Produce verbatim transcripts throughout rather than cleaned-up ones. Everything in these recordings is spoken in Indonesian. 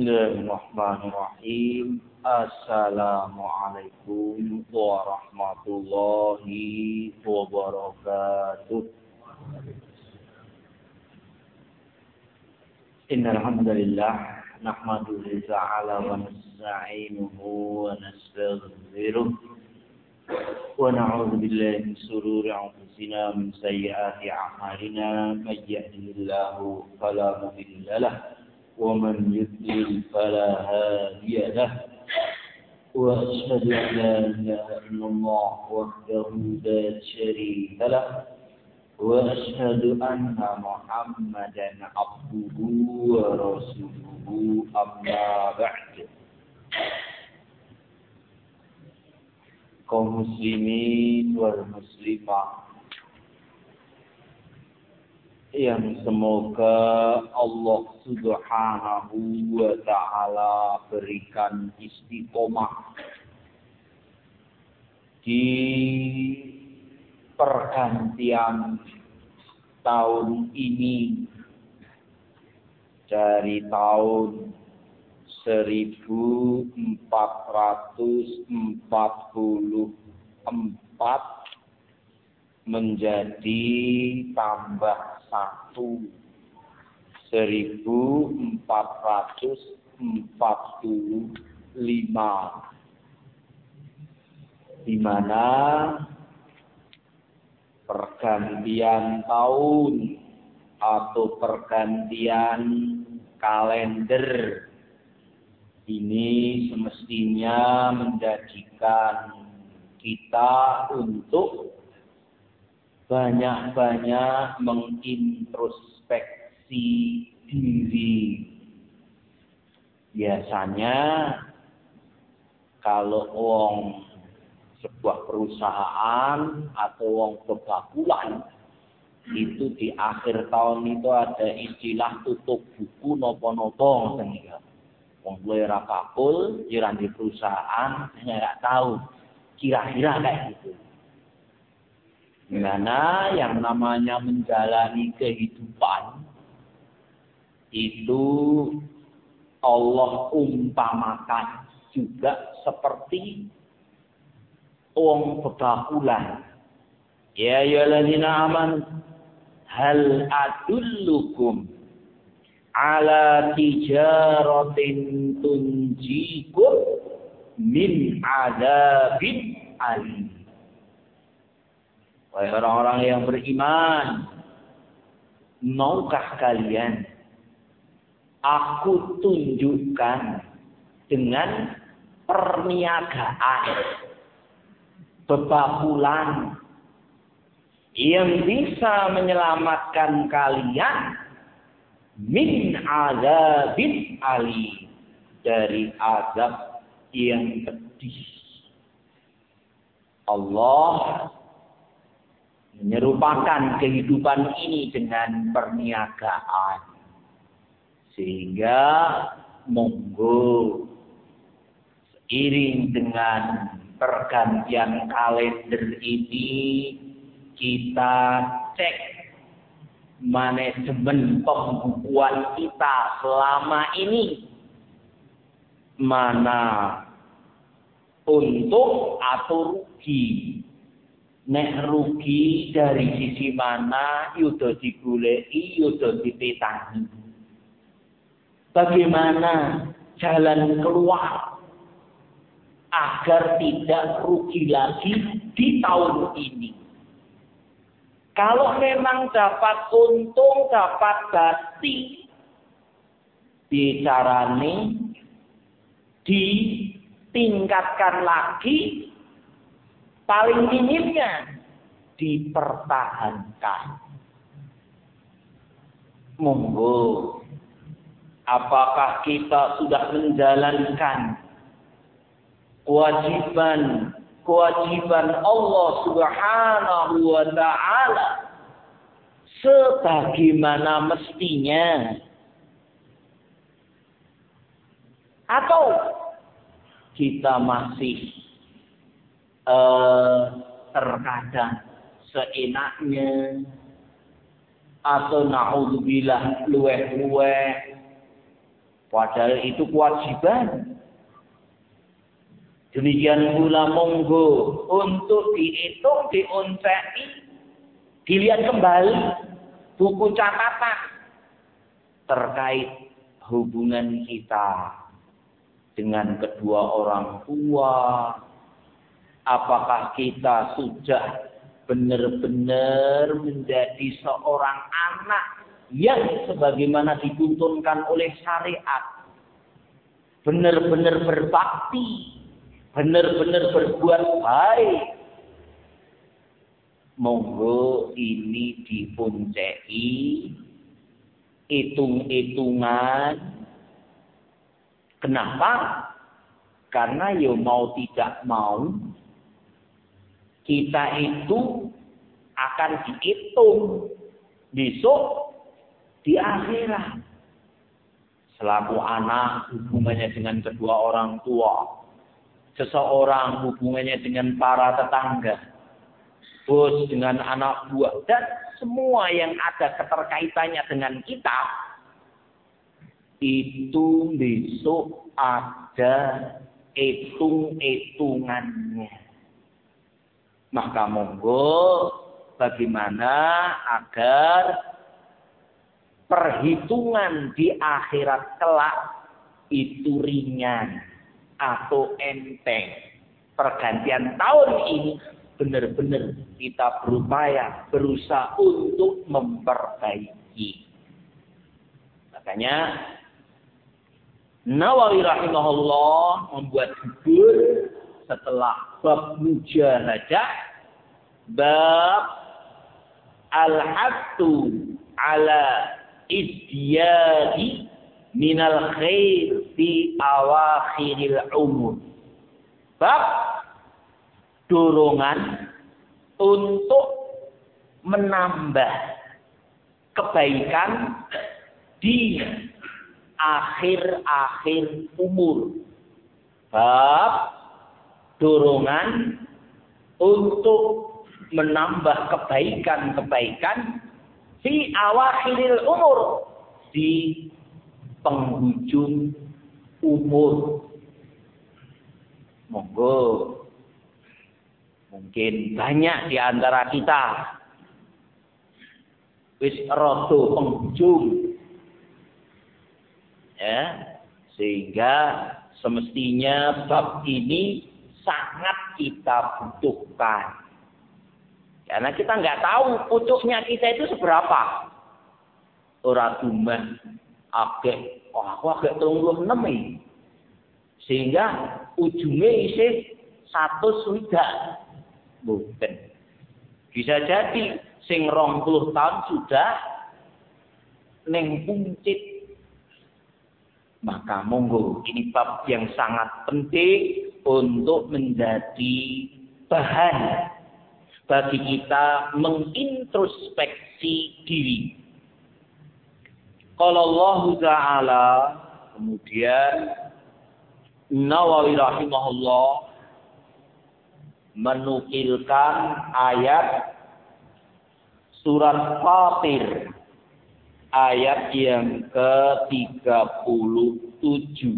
Bismillahirrahmanirrahim. Assalamualaikum warahmatullahi wabarakatuh. Innal hamdalillah nahmaduhu ta'ala wa nasta'inuhu wa nastaghfiruh wa na'udzu billahi min shururi anfusina min sayyiati a'malina may yahdihillahu fala mudilla lahu ومن يضلل فلا هادي له وأشهد أن لا إله إلا الله وحده لا شريك له وأشهد أن محمدا عبده ورسوله أما بعد. Kaum muslimin wal muslimah yang semoga Allah Subhanahu wa ta'ala berikan istiqomah di pergantian tahun ini dari tahun seribu empat ratus empat puluh empat menjadi tambah satu seribu empat ratus empat puluh lima, di mana pergantian tahun atau pergantian kalender ini semestinya menjadikan kita untuk banyak-banyak mengintrospeksi diri. Biasanya kalau wong sebuah perusahaan atau wong kebakulan itu di akhir tahun itu ada istilah tutup buku nopo-nopo sehingga wong luwe ra bakul jiran di perusahaan hanya nggak tahu kira-kira kayak gitu. Karena yang namanya menjalani kehidupan itu Allah umpamakan juga seperti wong bebakulan. Ya ayyuhalladzina amanu hal adullukum ala tijaratin tunjikum min adzabin alim. Wahai orang-orang yang beriman, maukah kalian aku tunjukkan dengan perniagaan bebakulan yang bisa menyelamatkan kalian min azabin ali, dari azab yang pedih. Allah menyerupakan kehidupan ini dengan perniagaan, sehingga monggo seiring dengan pergantian kalender ini kita cek manajemen pembukuan kita selama ini, mana untung atau rugi. Nek rugi dari sisi mana yudo digulei, yudo dipetani. Bagaimana jalan keluar agar tidak rugi lagi di tahun ini? Kalau memang dapat untung, dapat bati, dicarani, ditingkatkan lagi, paling minimnya dipertahankan. Monggo, apakah kita sudah menjalankan kewajiban kewajiban Allah Subhanahu wa ta'ala sebagaimana mestinya, atau kita masih uh, terkadang seenaknya, atau na'udzubillah luweh-luweh Padahal itu kewajiban. Demikian pula monggo untuk dihitung, diuncai, dilihat kembali buku catatan terkait hubungan kita dengan kedua orang tua. Apakah kita sudah benar-benar menjadi seorang anak yang sebagaimana dituntunkan oleh syariat, benar-benar berbakti, benar-benar berbuat baik. Monggo ini dipuncai, hitung-hitungan. Kenapa? Karena ya mau tidak mau kita itu akan dihitung besok di akhirat. Selaku anak, hubungannya dengan kedua orang tua. Seseorang hubungannya dengan para tetangga. Bos dengan anak buah. Dan semua yang ada keterkaitannya dengan kita. Itu besok ada hitung-hitungannya. Maka monggo bagaimana agar perhitungan di akhirat kelak itu ringan atau enteng. Pergantian tahun ini benar-benar kita berupaya, berusaha untuk memperbaiki. Makanya Nawawi rahimahullah membuat judul setelah bab mujahadah, bab al-hattu ala izdiyadi minal khair fi awakhiril umur. Bab dorongan untuk menambah kebaikan di akhir-akhir umur. Bab dorongan untuk menambah kebaikan-kebaikan di awakhiril umur, di penghujung umur. Monggo, mungkin banyak di antara kita wis rada penghujung, ya, sehingga semestinya bab ini sangat kita butuhkan. Karena kita nggak tahu pucuknya kita itu seberapa. Ora duman agak, oh aku agak telung enam ini. Sehingga ujungnya isi satu sudah. Bukan. Bisa jadi sing rong puluh tahun sudah neng puncit. Maka monggo ini bab yang sangat penting untuk menjadi bahan bagi kita mengintrospeksi diri. Qala Allah Ta'ala, kemudian Nawawi rahimahullah menukilkan ayat surat Fatir ayat yang ke tiga puluh tujuh.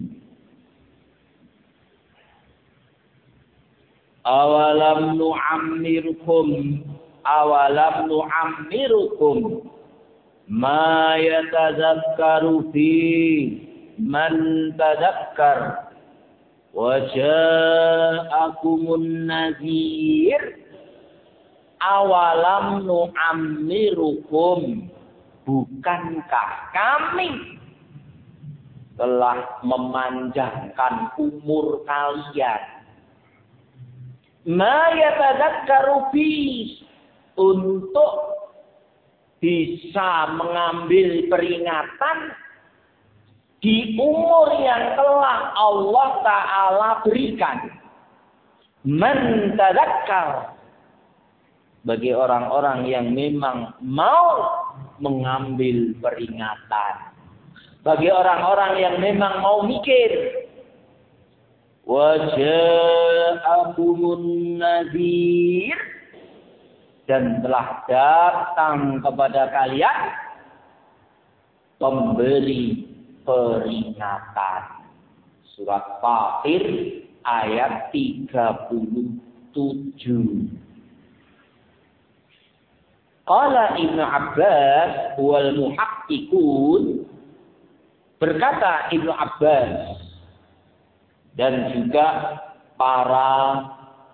Awalam nu'ammirkum awalam nu'ammirukum ma yatadzakkaru fi man tadzakkar wa ja'akumun nadhir. Awalam nu'ammirukum, bukankah kami telah memanjangkan umur kalian? Ma yatadzakkaru fi, untuk bisa mengambil peringatan di umur yang telah Allah Ta'ala berikan. Man tadzakkar, bagi orang-orang yang memang mau mengambil peringatan, bagi orang-orang yang memang mau mikir. Wa ja'akumun nadhir, dan telah datang kepada kalian pemberi peringatan. Surat Fatir ayat tiga puluh tujuh. Qala Ibnu Abbas wal muhaqqiqun, berkata Ibnu Abbas dan juga para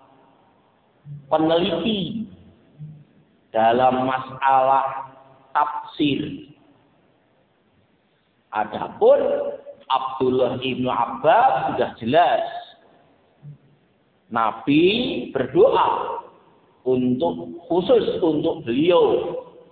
peneliti dalam masalah tafsir. Adapun Abdullah Ibnu Abbas sudah jelas. Nabi berdoa untuk khusus untuk beliau.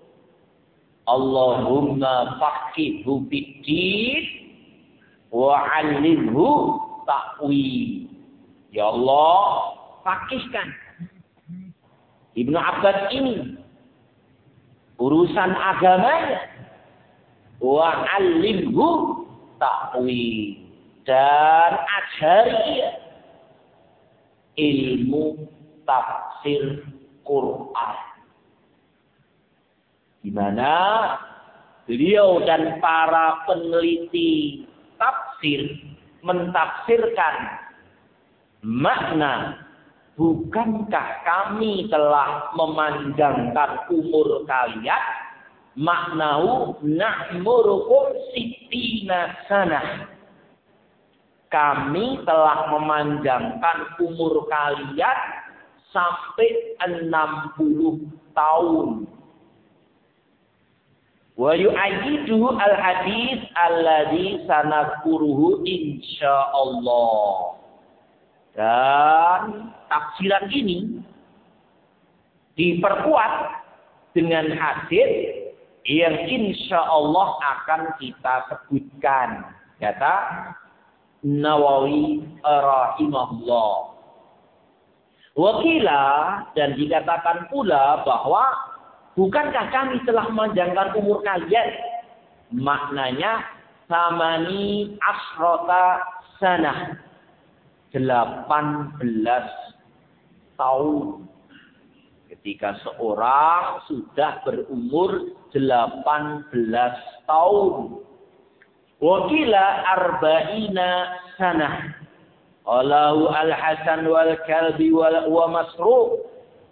Allahumma faqihhu fid-din wa 'allimhu ta'wil. Ya Allah, faqihkan Ibnu Abbas ini urusan agamanya, wa 'allimhu ta'wil, dan ajari dia ilmu tafsir Quran, di mana beliau dan para peneliti tafsir mentafsirkan makna, bukankah kami telah memanjangkan umur kalian, maknau na'murukum sittina sanah, kami telah memanjangkan umur kalian sampai enam puluh tahun. Wa yu'ayyidu al-hadis alladhi sanadkuruhu insyaallah. Dan tafsiran ini diperkuat dengan hadis yang insyaallah akan kita sebutkan. Kata Nawawi rahimahullah. Wakila, dan dikatakan pula bahwa bukankah kami telah memanjangkan umur kalian, maknanya samani asrota sanah, delapan belas tahun. Ketika seorang sudah berumur delapan belas tahun. Wakila arba'ina sanah. Allahu al-Hasan wal Kalbi wal wa Masruq.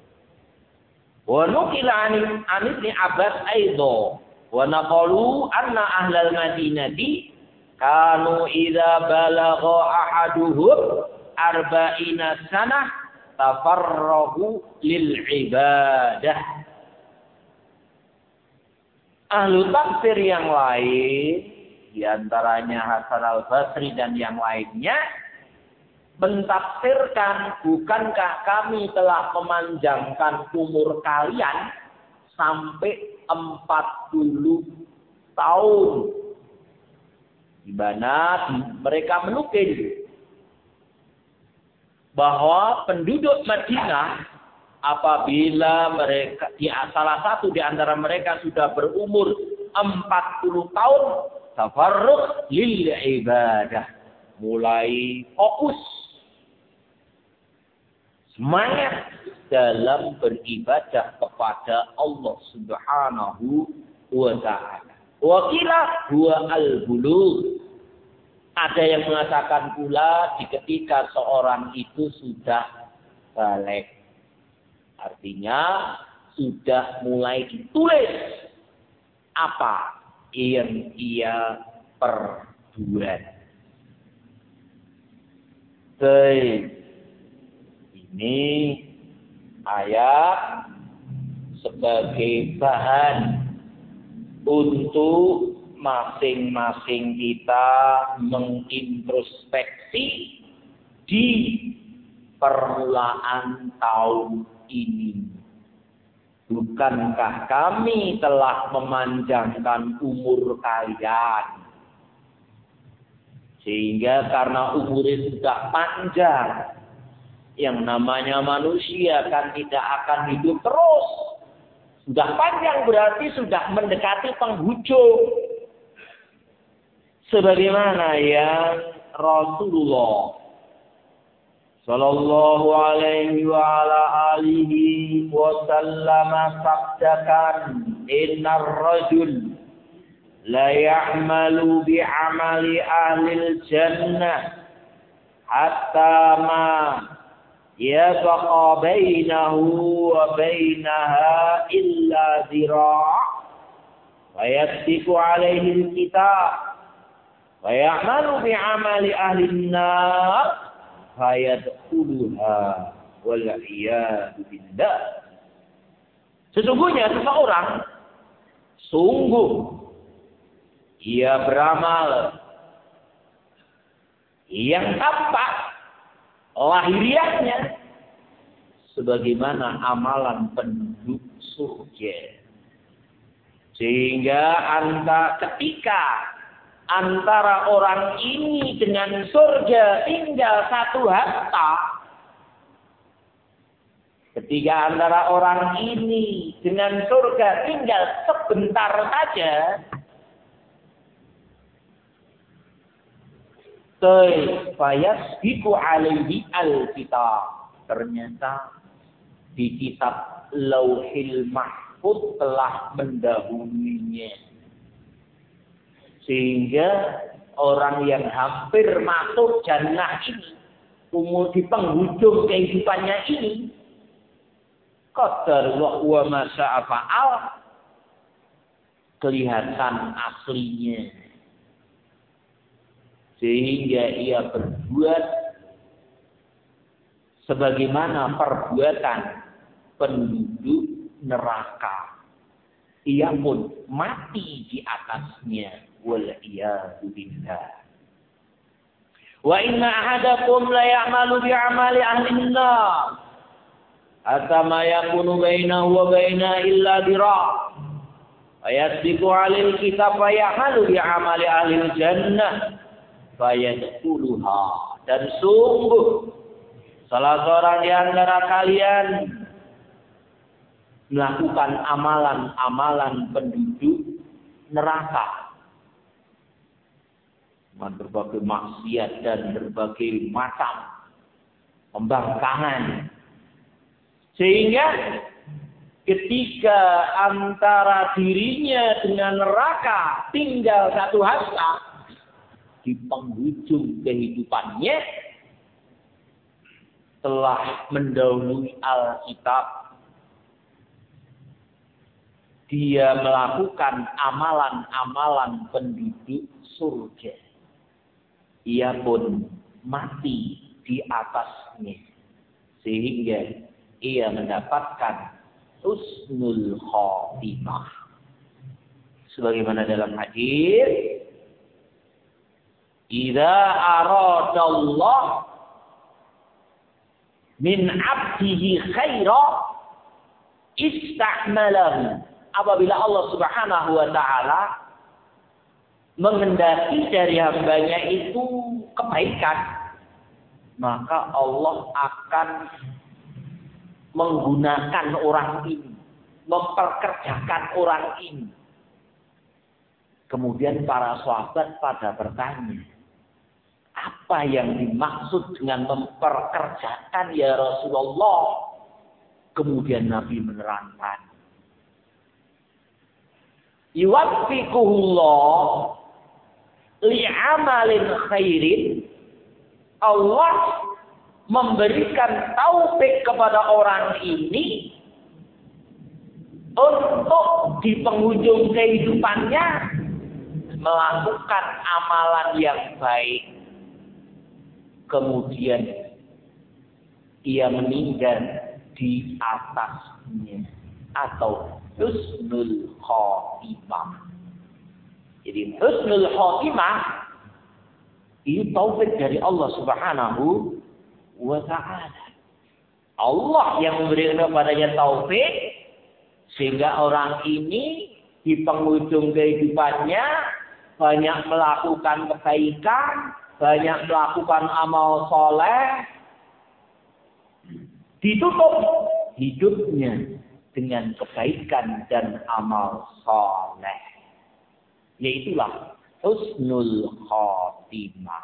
Wa nuqila an Ibn Abbas aidan. Wa naqalu anna ahlal Madinati kanu idza balagha ahaduhum arba'ina sanah tafarrahu lil ibadah. Ahlu tafsir yang lain, di antaranya Hasan al-Basri dan yang lainnya, mentafsirkan, bukankah kami telah memanjangkan umur kalian sampai empat puluh tahun. Di mana mereka menukil bahwa penduduk Madinah apabila mereka, di salah satu di antara mereka sudah berumur empat puluh tahun, tafarruq lil ibadah, mulai fokus semangat dalam beribadah kepada Allah Subhanahu wa ta'ala. Wakila huwa al-bulugh. Ada yang mengatakan pula di ketika seorang itu sudah balik. Artinya sudah mulai ditulis apa yang ia perbuat. Baik. Ini ayat sebagai bahan untuk masing-masing kita mengintrospeksi di permulaan tahun ini. Bukankah kami telah memanjangkan umur kalian? Sehingga karena umurnya sudah panjang, yang namanya manusia kan tidak akan hidup terus. Sudah panjang berarti sudah mendekati penghujung. Sebagaimana yang Rasulullah Sallallahu alaihi wa ala alihi wa sallama sabdakan, innar rajul la ya'malu bi'amali ahlil jannah hatta ma yabqa bainahu wa bainaha illa zira' wa yasbiqu alaihi al-kitab wa ya'malu bi'amali ahlin nar fayadkhuluha wal iyadu billah. Sesungguhnya seseorang sungguh ia beramal yang tampak lahiriahnya sebagaimana amalan penduduk surga. Sehingga anta ketika antara orang ini dengan surga tinggal satu hasta, ketika antara orang ini dengan surga tinggal sebentar saja, fayasbiqu alaihi al-kitab. Ternyata di kitab Lauhil Mahfuz telah mendahulunya. Sehingga orang yang hampir masuk jannah ini, umur di penghujung kehidupannya ini, qadar wa ma syaa fa'al, kelihatan aslinya. Sehingga ia berbuat sebagaimana perbuatan penduduk neraka. Ia pun mati di atasnya. Wal iyadu billah. Wa inna ahadakum la ya'malu bi'amali ahli an-nar hatta ma yakunu bainahu wa bainaha illa dira'. Wa yasbiqu 'alal kitab wa ya'malu bi'amali ahli al-jannah fayadkhuluha. Dan sungguh salah seorang di antara kalian melakukan amalan-amalan penduduk neraka, berbagai maksiat dan berbagai macam pembangkangan, sehingga ketika antara dirinya dengan neraka tinggal satu hasta, di penghujung kehidupannya telah mendahului Alkitab. Dia melakukan amalan-amalan penduduk surga. Ia pun mati di atasnya. Sehingga ia mendapatkan husnul khotimah. Sebagaimana dalam hadis, idza aradallah min 'abdihi khaira ista'malahu. Apabila Allah Subhanahu wa taala menghendaki dari hambanya itu kebaikan, maka Allah akan menggunakan orang ini, memperkerjakan orang ini. Kemudian para sahabat pada bertanya, apa yang dimaksud dengan memperkerjakan ya Rasulullah? Kemudian Nabi menerangkan, yuwaffiquhullah li'amalin khairin. Allah memberikan taufik kepada orang ini untuk di penghujung kehidupannya melakukan amalan yang baik. Kemudian ia meninggal di atasnya, atau husnul khotimah. Jadi husnul khotimah itu taufik dari Allah Subhanahu wa ta'ala. Allah yang memberikan kepadanya taufik sehingga orang ini di penghujung kehidupannya banyak melakukan kebaikan, banyak melakukan amal soleh, ditutup hidupnya dengan kebaikan dan amal soleh. Yaitulah husnul khotimah.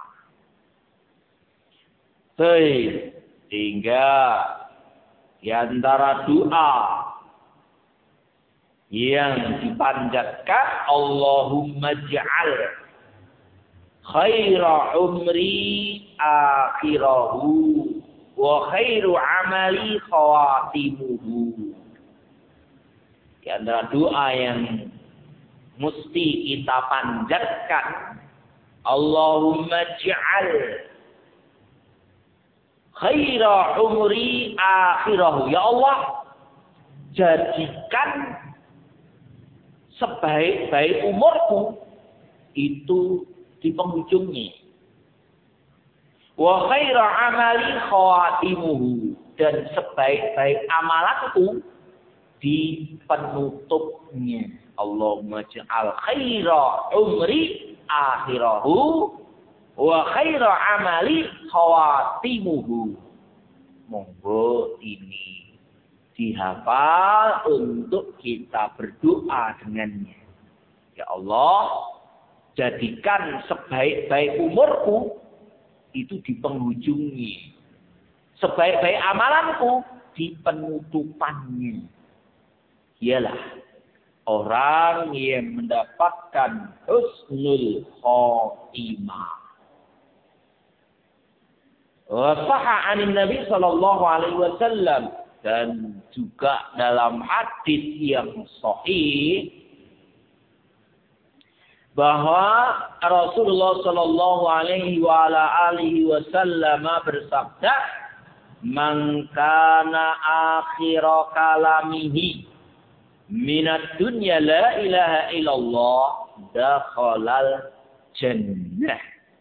Baik, sehingga di antara doa yang dipanjatkan, Allahumma ja'al khaira umri akhirahu wa khairu amali khawatimuhu. Di antara doa yang mesti kita panjatkan, Allahumma ja'al khaira umri akhirahu. Ya Allah, jadikan sebaik-baik umurku itu di penghujungnya. Wa khaira amali khawatimuhu, dan sebaik-baik amalanku di penutupnya. Allahumma ja'al khaira umri akhirahu wa khaira amali khawatimuhu. Monggo ini dihafal untuk kita berdoa dengannya. Ya Allah, jadikan sebaik-baik umurku itu di penghujungnya. Sebaik-baik amalanku di penutupannya. Ialah orang yang mendapatkan husnul khotimah. Wa sahha 'an Nabi sallallahu alaihi wasallam, dan juga dalam hadis yang sahih bahwa Rasulullah sallallahu alaihi wa ala alihi wasallam bersabda, "Man kana akhir kalamihi minad dunya la ilaha illallah dakhalal jannah."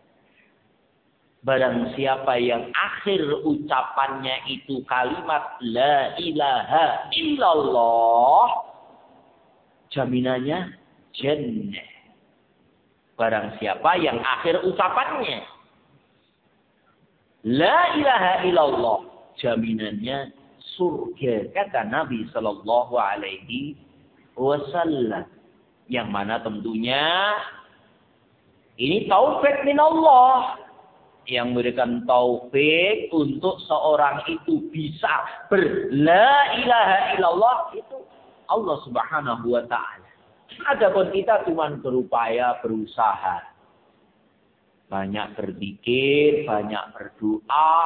Barang siapa yang akhir ucapannya itu kalimat la ilaha illallah, jaminannya jannah. Barang siapa yang akhir ucapannya la ilaha illallah, jaminannya surga, kata Nabi sallallahu alaihi wasallam. Yang mana tentunya ini taufik minallah, yang memberikan taufik untuk seorang itu bisa berla ilaha illallah itu Allah Subhanahu wa taala. Adapun kita cuma berupaya, berusaha, banyak berzikir, banyak berdoa,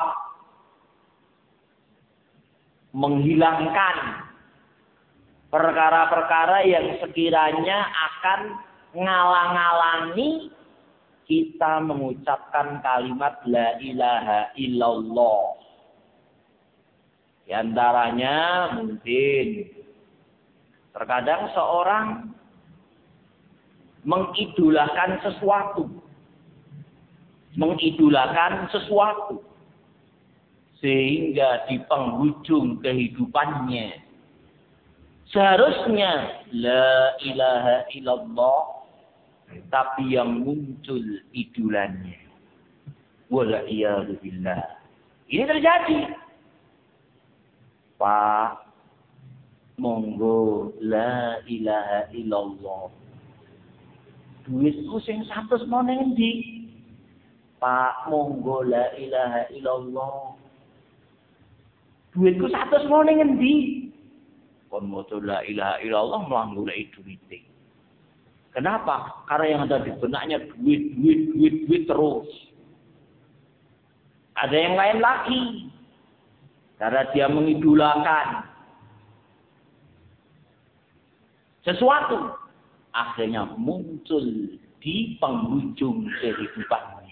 menghilangkan perkara-perkara yang sekiranya akan ngalang-ngalangi kita mengucapkan kalimat la ilaha illallah. Di antaranya mungkin terkadang seorang mengidolakan sesuatu. Mengidolakan sesuatu. Sehingga di penghujung kehidupannya seharusnya la ilaha illallah, tapi yang muncul idolannya. Wal'iyadzubillah. Ini terjadi. Pak, monggo la ilaha illallah. Duitku sing satu mau ning ndi? Pak, monggo la ilaha illallah. Duitku satu mau ning ndi? Kon maca la ilaha illallah malah golek duit. Kenapa? Karena yang ada di benaknya duit, duit, duit, duit terus. Ada yang lain lagi. Karena dia mengidolakan sesuatu, akhirnya muncul di penghujung kehidupannya.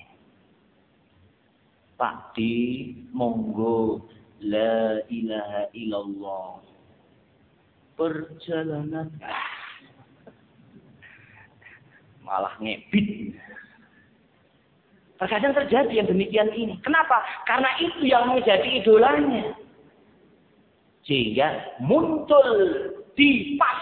Pak di monggo la ilaha illallah. Perjalanan malah ngebit. Terkadang terjadi yang demikian ini. Kenapa? Karena itu yang menjadi idolanya. Sehingga muncul di pas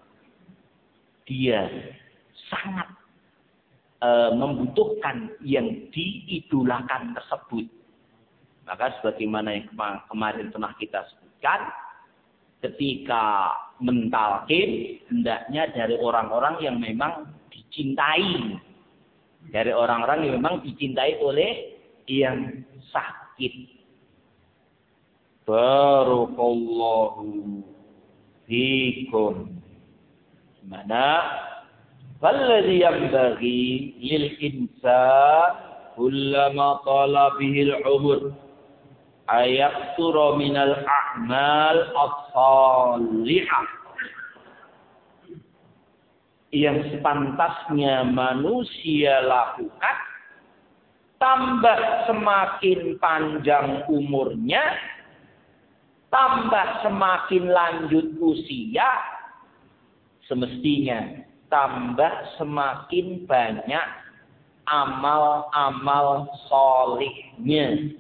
dia sangat e, membutuhkan yang diidolakan tersebut. Maka sebagaimana yang kemarin pernah kita sebutkan, ketika mentalkin hendaknya dari orang-orang yang memang dicintai, dari orang-orang yang memang dicintai oleh yang sakit. Barakallahu fikum. Mana falladhi yanbaghi lil insan kullama tala bihil umur ayaqtura minal a'mal as-salihah. Yang sepantasnya manusia lakukan, tambah semakin panjang umurnya, tambah semakin lanjut usia, semestinya tambah semakin banyak amal-amal solihnya.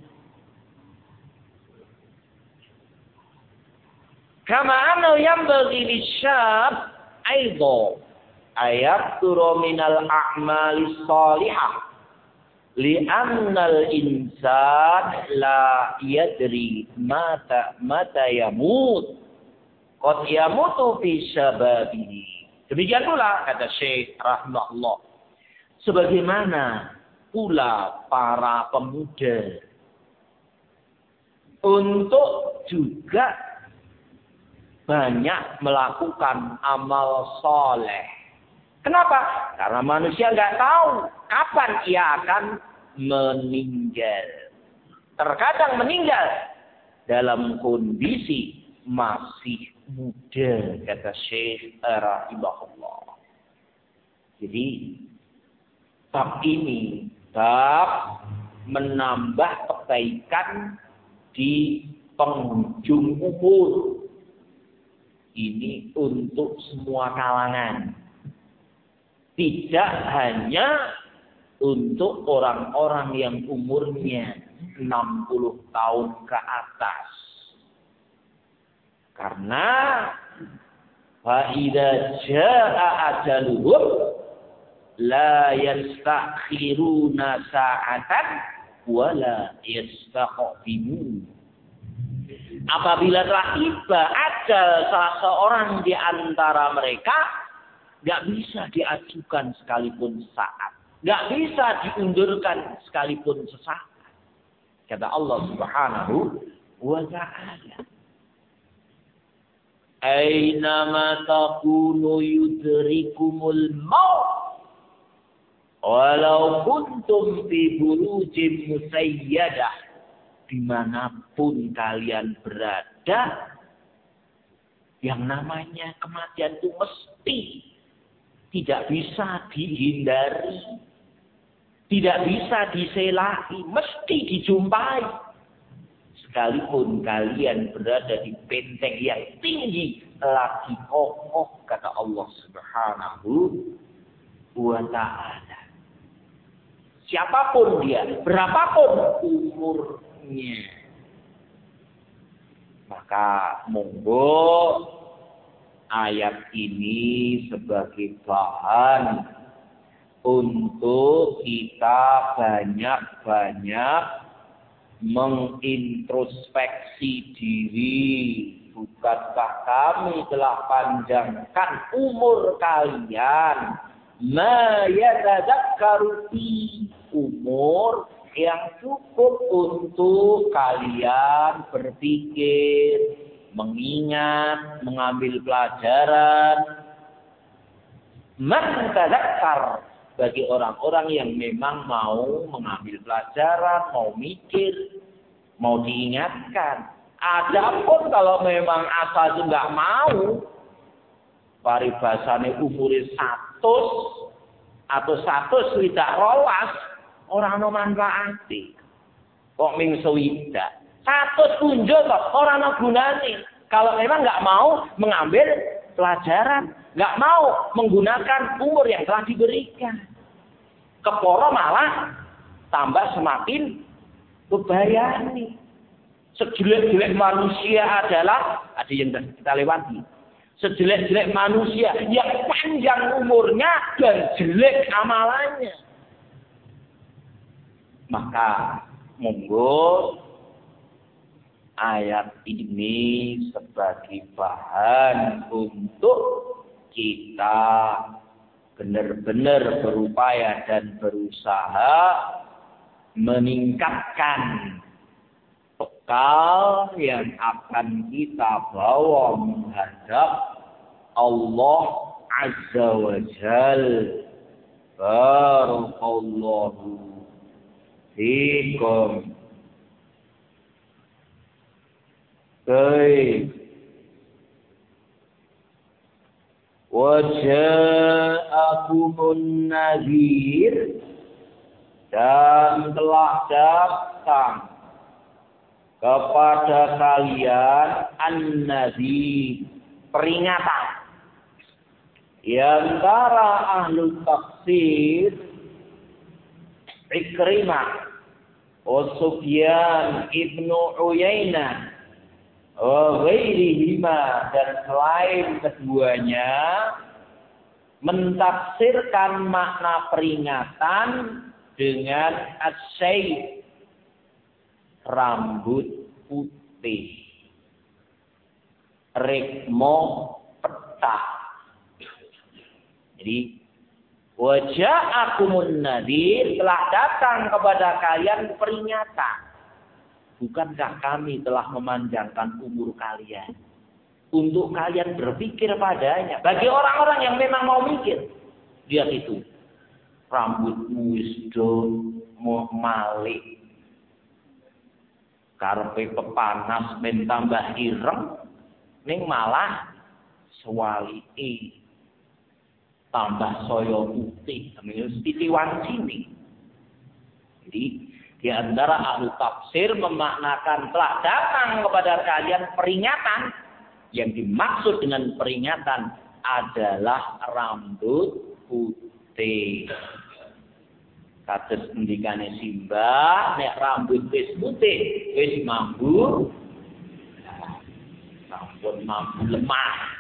Kama anna yanbaghi lisyab aidan ayaqtura minal a'malis salihah li'annal insan la yadri mata mata yamut qad yamutu fi syababihi. Demikian pula kata Syekh rahimahullah, sebagaimana pula para pemuda untuk juga banyak melakukan amal soleh. Kenapa? Karena manusia nggak tahu kapan ia akan meninggal. Terkadang meninggal dalam kondisi masih muda, kata Syekh rahimahullah. Jadi bab ini bab menambah kebaikan di penghujung umur. Ini untuk semua kalangan. Tidak hanya untuk orang-orang yang umurnya enam puluh tahun ke atas. Karena fa idza jaa ajaluhum la yastakhiruna sa'atan wa la yastaqdimun. Apabila telah tiba ajal salah seorang di antara mereka, nggak bisa diajukan sekalipun saat, nggak bisa diundurkan sekalipun sesaat. Kata Allah Subhanahu wa Ta'ala, "Aynama takunu yudrikumul maut, walau kuntum fi burujin musayyadah." Dimanapun kalian berada, yang namanya kematian itu mesti, tidak bisa dihindari, tidak bisa diselahi, mesti dijumpai. Sekalipun kalian berada di benteng yang tinggi, lagi kokoh, kata Allah Subhanahu wa Ta'ala. Siapapun dia, berapapun umurnya, maka monggo ayat ini sebagai bahan untuk kita banyak-banyak mengintrospeksi diri. Bukankah kami telah panjangkan umur kalian? Ma yatadzakkaru fi, umur yang cukup untuk kalian berpikir, mengingat, mengambil pelajaran. Man tadzakkar, bagi orang-orang yang memang mau mengambil pelajaran, mau mikir, mau diingatkan. Adapun kalau memang asal itu nggak mau, paribasane umure satu atau satu tidak rolas, orang no manfaati. Kok ming swidak satu kunjul kok orang no gunane. Kalau memang nggak mau mengambil pelajaran, nggak mau menggunakan umur yang telah diberikan, keporo malah tambah semakin bebayani. Sejelek-jelek manusia adalah, ada yang kita lewati, sejelek-jelek manusia yang panjang umurnya dan jelek amalannya. Maka monggo ayat ini sebagai bahan untuk kita benar-benar berupaya dan berusaha meningkatkan bekal yang akan kita bawa menghadap Allah azza wa jal. Barakallahu fikum. Baik. Waja'akumun nadhir, dan telah datang kepada kalian an-nadhir, peringatan. Di antara ahlu tafsir Ikrimah, Sufyan ibnu Uyainah, wa ghairihima, dan selain keduanya mentafsirkan makna peringatan dengan asyai, rambut putih, rikmo peta. Jadi waja'akumun nadhir, telah datang kepada kalian peringatan. Bukankah kami telah memanjangkan umur kalian untuk kalian berpikir padanya? Bagi orang-orang yang memang mau mikir, lihat itu, rambutmu wis do mau malik, karepe pepanas men tambah ireng, ning malah sewalike tambah soyo putih, terus titiwan sini. Jadi di antara ahli tafsir memaknakan telah datang kepada kalian peringatan. Yang dimaksud dengan peringatan adalah rambut putih. Kados ngendikane Simbah, nek rambut wis putih wis mambu, rambut mambu lemah.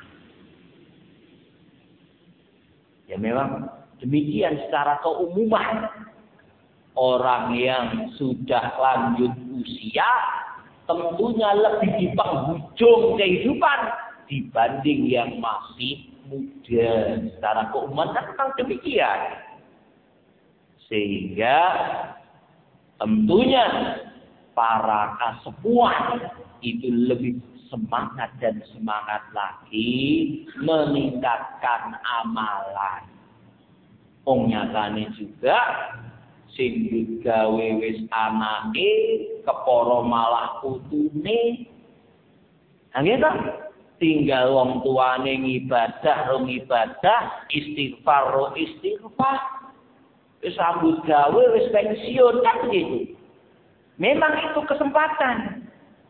Ya memang demikian secara keumuman. Orang yang sudah lanjut usia tentunya lebih di penghujung kehidupan dibanding yang masih muda. Secara keumuman kan memang demikian. Sehingga tentunya para kasepuan itu lebih semangat dan semangat lagi meningkatkan amalan. Wong nyatane juga sing digawe wis anake kepara malah putune. Nggih ta? Tinggal wong tuane ngibadah ro ngibadah, istighfar ro istighfar. Wis sambut gawe wis pensiun kan begitu. Memang itu kesempatan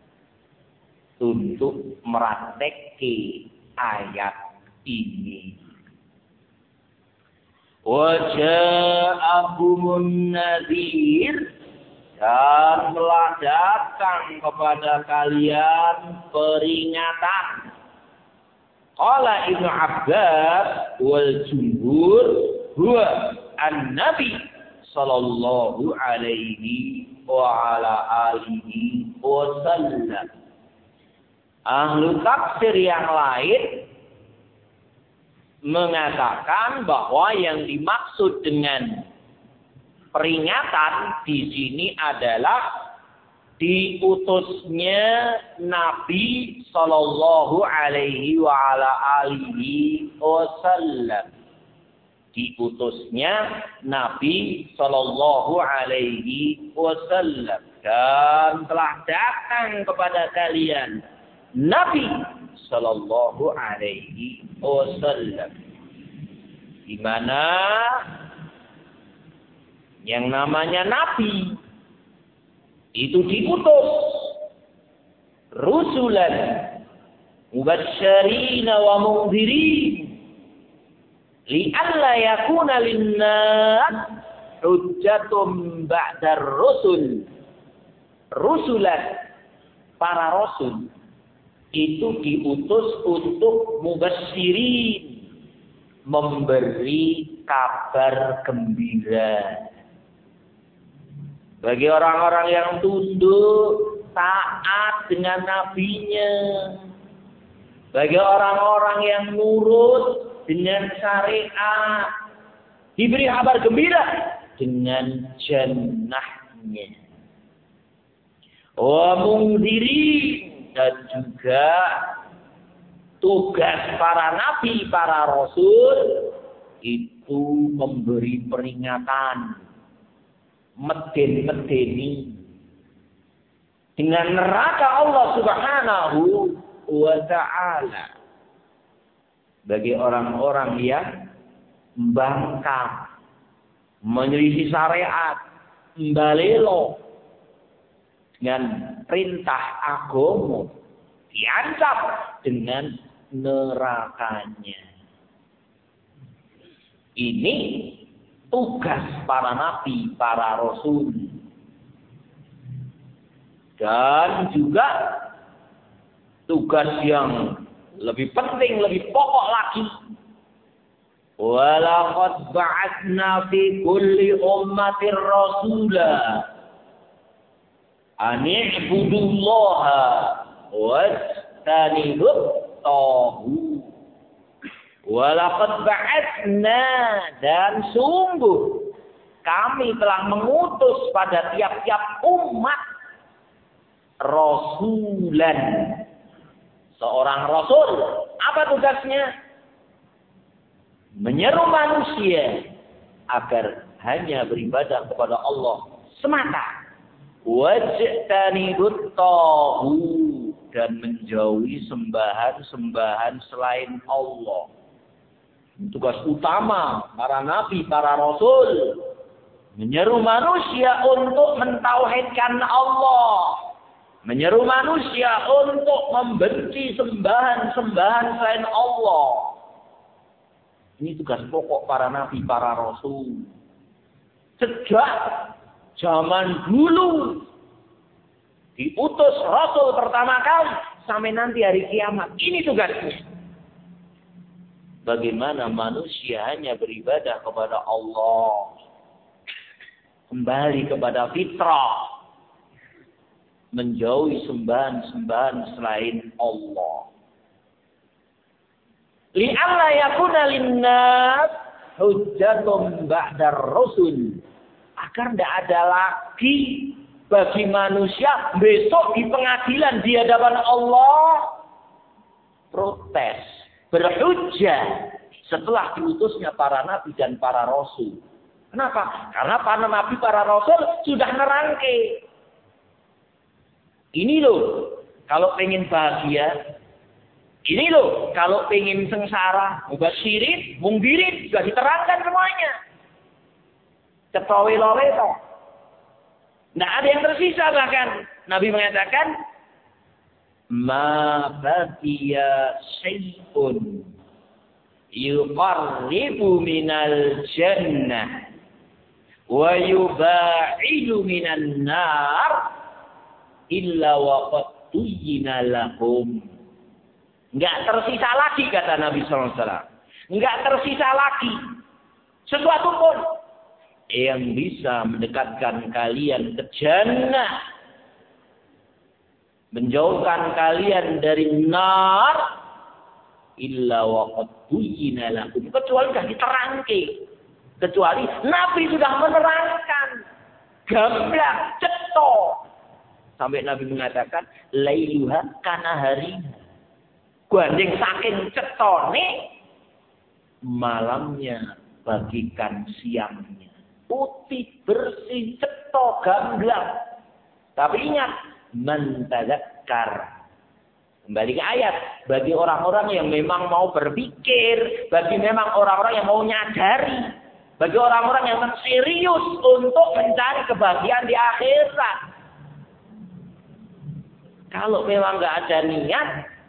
untuk meratekke ayat ini. Waja'akumun nadhir, dan telah datang kepada kalian peringatan. Qala Ibnu Abbas wal jumhur huwa an-nabi sallallahu alaihi wa ala alihi wasallam. Ahlu tafsir yang lain mengatakan bahwa yang dimaksud dengan peringatan di sini adalah diutusnya Nabi sallallahu alaihi wa ala alihi wasallam. Diutusnya Nabi sallallahu alaihi wasallam, dan telah datang kepada kalian Nabi sallallahu alaihi wasallam, di mana yang namanya nabi itu diutus rusulan mubasysyirin wa mundzirin li'alla yakuna lin-nas hujjatum ba'dar rusul. Rusulan, para rasul itu diutus untuk mubasysyirin, memberi kabar gembira bagi orang-orang yang tunduk taat dengan nabinya, bagi orang-orang yang nurut dengan syariat, diberi kabar gembira dengan jannahnya. Wa mundzirin, dan juga tugas para nabi, para rasul itu memberi peringatan, meden-medeni dengan neraka Allah Subhanahu wa ta'ala bagi orang-orang yang membangkang, menyelisih syariat, mbalelo dengan perintah agama, diancam dengan nerakanya. Ini tugas para nabi, para rasul. Dan juga tugas yang lebih penting, lebih pokok lagi. Walaqad ba'atsna fi kulli ummatir rasula an i'budullaha wajtanibut taghut. Walaqad ba'atsna, dan sungguh kami telah mengutus pada tiap-tiap umat rasulan, seorang rasul. Apa tugasnya? Menyeru manusia agar hanya beribadah kepada Allah semata. Wajtanibut taghut, dan menjauhi sembahan-sembahan selain Allah. Tugas utama para nabi, para rasul, menyeru manusia untuk mentauhidkan Allah, menyeru manusia untuk membenci sembahan-sembahan selain Allah. Ini tugas pokok para nabi, para rasul. Sejak zaman dulu diutus rasul pertama kali sampai nanti hari kiamat, ini tugasnya. Bagaimana manusia hanya beribadah kepada Allah, kembali kepada fitrah, menjauhi sembahan-sembahan selain Allah. Li'alla yakuna linnas hujjatun ba'dar rasul, agar tidak ada lagi bagi manusia besok di pengadilan di hadapan Allah protes, berhujjah setelah diutusnya para nabi dan para rasul. Kenapa? Karena para nabi, para rasul sudah nerangke. Ini loh, kalau pengen bahagia. Ini loh, kalau pengen sengsara. Mubasyirin, mungdirin, sudah diterangkan semuanya. Cetowe-lowe toh. Nggak ada yang tersisa bahkan. Nabi mengatakan, ma baqiya syai'un yuqarribu minal jannah wa yuba'idu minan nar illa waqad tuyyina lahum. Enggak tersisa lagi, kata Nabi sallallahu alaihi wasallam. Enggak tersisa lagi sesuatu pun yang bisa mendekatkan kalian ke jannah, menjauhkan kalian dari nar, illa waqad tuyyina lahum, kecuali sudah diterangke, kecuali Nabi sudah menerangkan gamblang cetok. Sampai Nabi mengatakan, lailuha kana hariha. Gandeng saking cetone, malamnya bagikan siangnya. Putih, bersih, cetok, gamblang. Tapi ingat, mentadzakkar. Kembali ke ayat. Bagi orang-orang yang memang mau berpikir, bagi memang orang-orang yang mau nyadari, bagi orang-orang yang serius untuk mencari kebahagiaan di akhirat. Kalau memang nggak ada niat,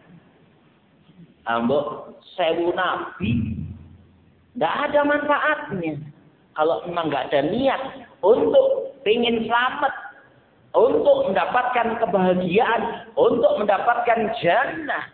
ambok sewu nabi, nggak ada manfaatnya. Kalau memang nggak ada niat untuk pengen selamat, untuk mendapatkan kebahagiaan, untuk mendapatkan jannah.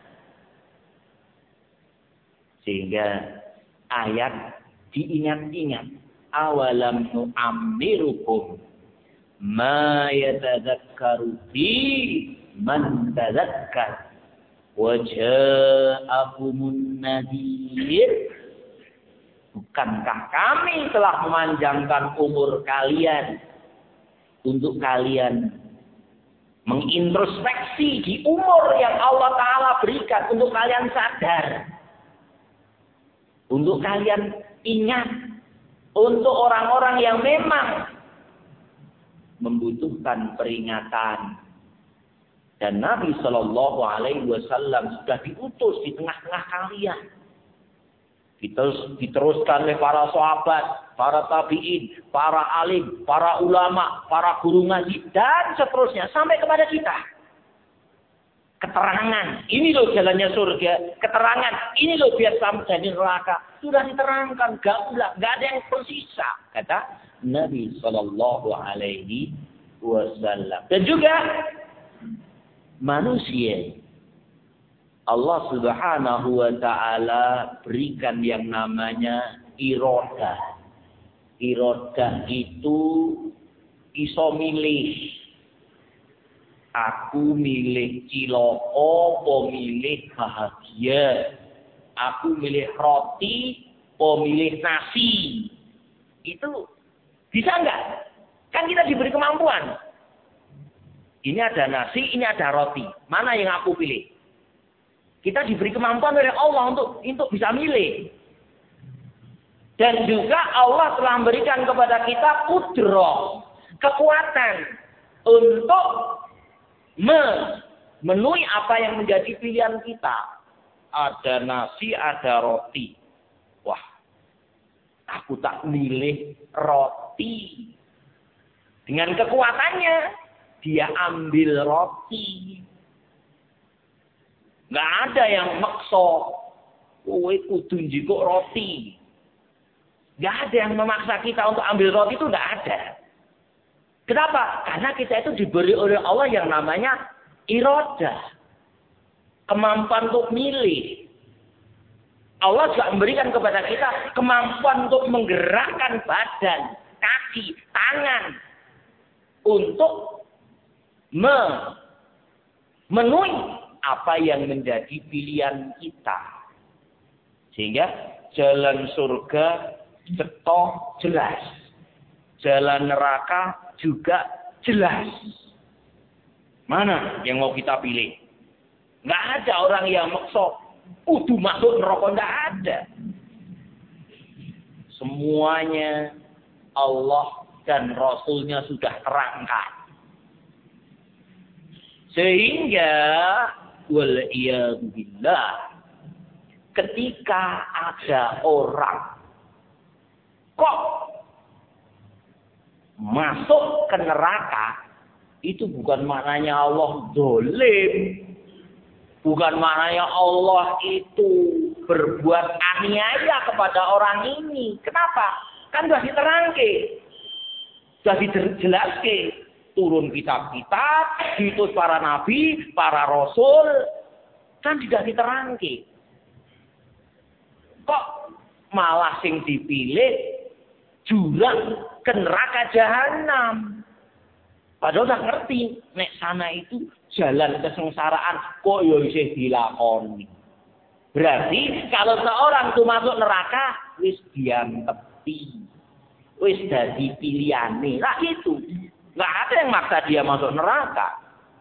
Sehingga ayat diingat-ingat. Awalam nu'ammirukum ma yatadzakkaru fi man tadzakkar wa ja'akumun nadhir. Bukankah kami telah memanjangkan umur kalian untuk kalian Mengintrospeksi di umur yang Allah Ta'ala berikan untuk kalian sadar. Untuk kalian ingat. Untuk orang-orang yang memang membutuhkan peringatan. Dan Nabi Shallallahu Alaihi Wasallam sudah diutus di tengah-tengah kalian. Diterus, diteruskan oleh para sahabat, para tabi'in, para alim, para ulama, para guru ngaji, dan seterusnya. Sampai kepada kita. Keterangan. Ini loh jalannya surga. Keterangan. Ini loh biar sampai dari neraka. Sudah diterangkan. Gak ulah. Gak ada yang tersisa. Kata Nabi Sallallahu Alaihi Wasallam. Dan juga manusia. Allah Subhanahu wa Ta'ala berikan yang namanya irodah. Irodah itu iso milih. Aku milih ciloko, po milih bahagia. Aku milih roti, po milih nasi. Itu bisa enggak? Kan kita diberi kemampuan. Ini ada nasi, ini ada roti. Mana yang aku pilih? Kita diberi kemampuan oleh Allah untuk untuk bisa milih. Dan juga Allah telah memberikan kepada kita kudrah, kekuatan untuk memenuhi apa yang menjadi pilihan kita. Ada nasi, ada roti. Wah, aku tak milih roti. Dengan kekuatannya, dia ambil roti. Nggak ada yang maksa, kowe kudu njikuk roti. Nggak ada yang memaksa kita untuk ambil roti, itu nggak ada. Kenapa? Karena kita itu diberi oleh Allah yang namanya irodah. Kemampuan untuk milih. Allah juga memberikan kepada kita kemampuan untuk menggerakkan badan, kaki, tangan. Untuk memenuhi apa yang menjadi pilihan kita. Sehingga jalan surga cetok jelas. Jalan neraka juga jelas. Mana yang mau kita pilih? Nggak ada orang yang maksa kudu masuk neraka, nggak ada. Semuanya Allah dan Rasulnya sudah terangkan. Sehingga wal'iyadzubillah, ketika ada orang kok masuk ke neraka, itu bukan maknanya Allah zalim, bukan maknanya Allah itu berbuat aniaya kepada orang ini. Kenapa? Kan sudah diterangke, sudah dijelaskan. Turun kitab-kitab, diutus para nabi, para rasul, kan tidak diterangke. Kok malah sing dipilih jurang ke neraka jahanam? Padahal udah ngerti, nek sana itu jalan kesengsaraan, kok yo isih dilakoni. Berarti kalau seorang itu masuk neraka, wis diam tepi, wis dadi pilihane. Lah gitu. Nggak ada yang maksa dia masuk neraka.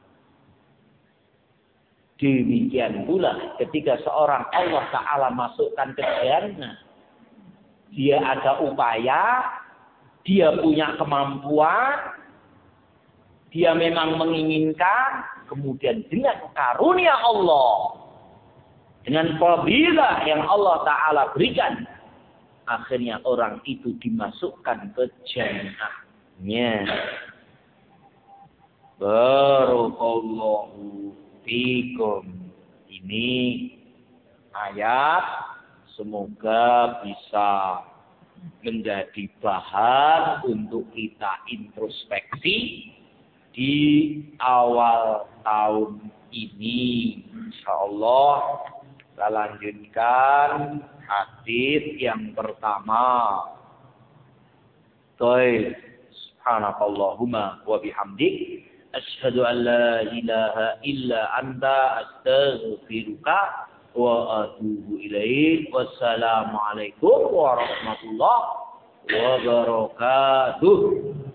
Demikian pula ketika seorang Allah Ta'ala masukkan ke jannah. Dia ada upaya, dia punya kemampuan, dia memang menginginkan, kemudian dengan karunia Allah, dengan fadilah yang Allah Ta'ala berikan, akhirnya orang itu dimasukkan ke jannahnya. Barakallahu fikum. Ini ayat semoga bisa menjadi bahan untuk kita introspeksi di awal tahun ini. Insyaallah kita lanjutkan hadis yang pertama. Baik. Subhanakallahumma wa bihamdik asyhadu an la ilaha illa anta astaghfiruka wa atubu ilaik. Wassalamualaikum warahmatullahi wabarakatuh.